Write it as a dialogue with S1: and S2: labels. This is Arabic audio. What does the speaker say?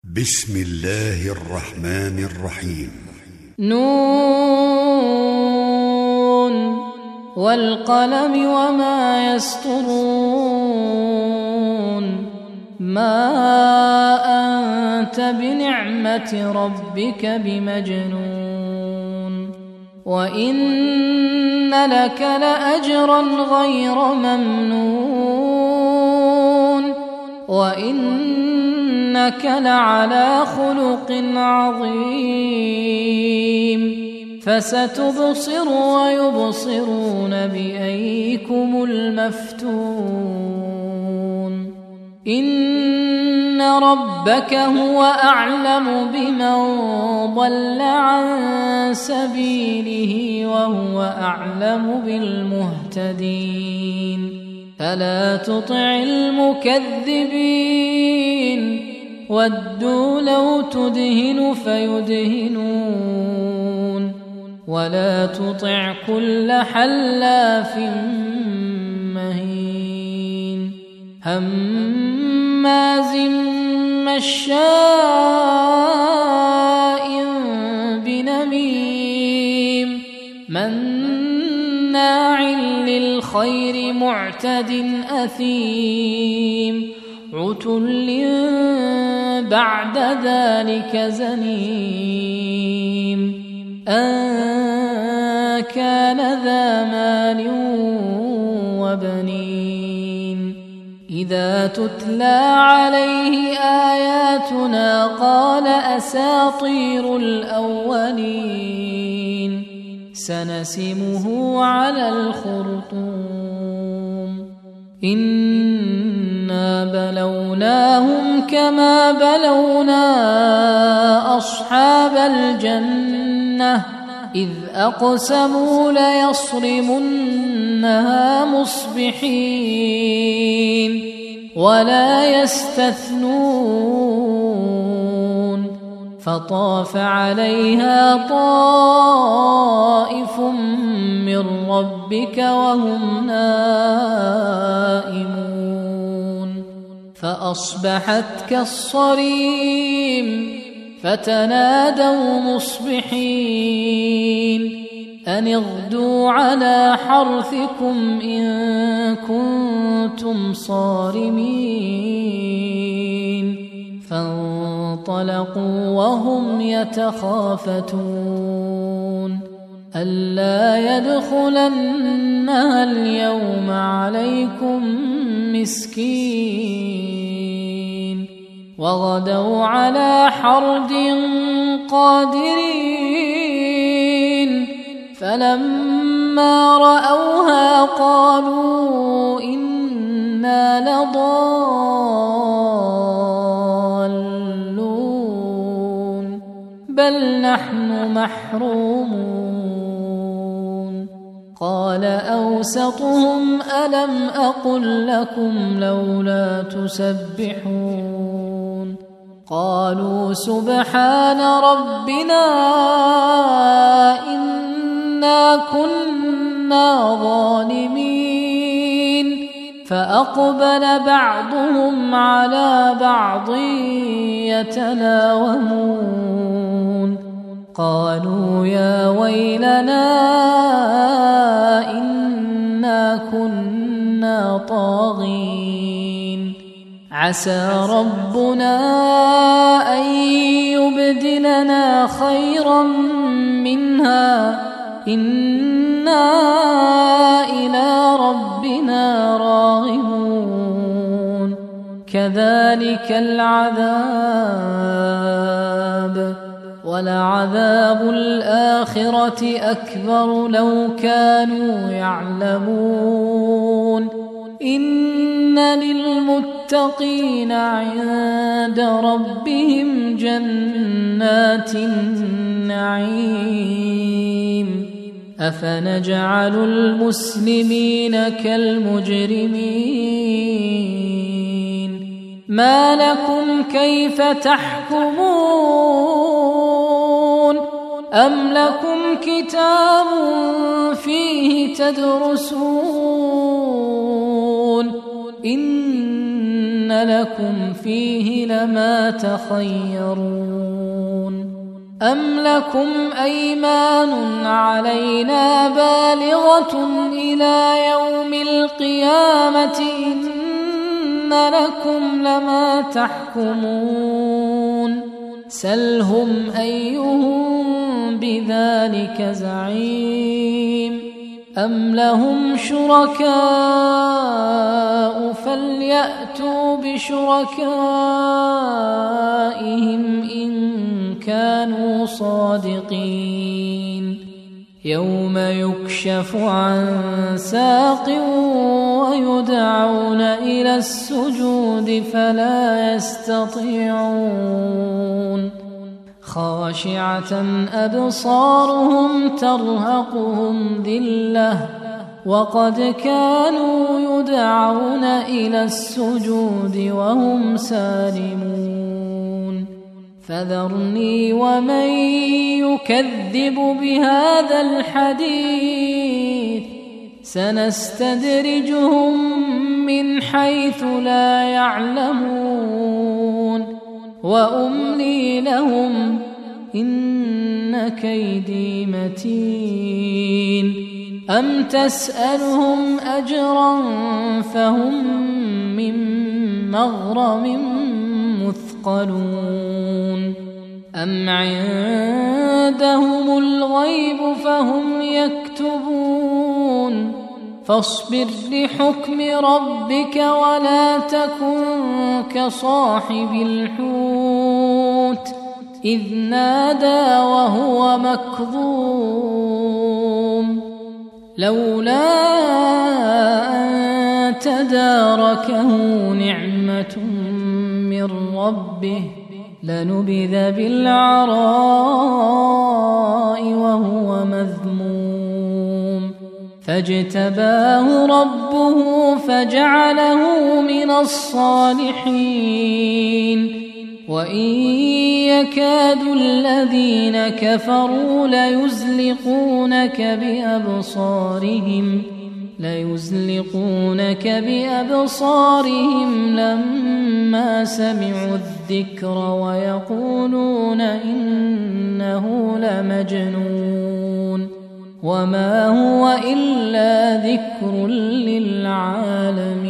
S1: بسم الله الرحمن الرحيم.
S2: نون والقلم وما يسطرون ما أنت بنعمة ربك بمجنون وإن لك لأجرا غير ممنون وإنك لعلى خلق عظيم فستبصر ويبصرون بأيكم المفتون إن ربك هو أعلم بمن ضل عن سبيله وهو أعلم بالمهتدين فلا تطع المكذبين ودوا لو تدهن فيدهنون ولا تطع كل حلاف مهين هماز مشاء بنميم مناع للخير معتد أثيم عتل بعد ذلك زنيم أن كان ذا مال وبنين إذا تتلى عليه آياتنا قال أساطير الأولين سنسمه على الخرطوم إنا بلوناهم كما بلونا أصحاب الجنة إذ أقسموا ليصرمنها مصبحين ولا يستثنون فطاف عليها طائف من ربك وهم نائمون فأصبحت كالصريم فتنادوا مصبحين أن اغدوا على حرثكم إن كنتم صارمين فانطلقوا وهم يتخافتون ألا يدخلنها اليوم عليكم مسكين وغدوا على حرد قادرين فلما رأوها قالوا إنا لضالون بل نحن محرومون قال أوسطهم ألم أقل لكم لولا تسبحون قالوا سبحان ربنا إنا كنا ظالمين فأقبل بعضهم على بعض يتلاومون قالوا يا ويلنا إنا كنا طاغين عسى ربنا أن يبدلنا خيرا منها إنا إلى ربنا راغبون كذلك العذاب ولعذاب الآخرة أكبر لو كانوا يعلمون إن للمتقين عند ربهم جنات النعيم أفنجعل المسلمين كالمجرمين ما لكم كيف تحكمون أم لكم كتاب فيه تدرسون إن لكم فيه لما تخيرون أم لكم أيمان علينا بالغة إلى يوم القيامة إن لكم لما تحكمون سلهم أيهم بذلك زعيم أم لهم شركاء فليأتوا بشركائهم إن كانوا صادقين يوم يكشف عن ساق ويدعون إلى السجود فلا يستطيعون خاشعة أبصارهم ترهقهم ذلة وقد كانوا يدعون إلى السجود وهم سالمون فذرني ومن يكذب بهذا الحديث سنستدرجهم من حيث لا يعلمون وأملي لهم إن كيدي متين أم تسألهم أجرا فهم من مغرم مثقلون أم عندهم الغيب فهم يكتبون فاصبر لحكم ربك ولا تكن كصاحب الحوت إذ نادى وهو مكظوم لولا أن تداركه نعمة من ربه لنبذ بالعراء وهو مذموم فاجتباه ربه فجعله من الصالحين وإن يكاد الذين كفروا ليزلقونك بأبصارهم لما سمعوا الذكر ويقولون إنه لمجنون وما هو إلا ذكر للعالمين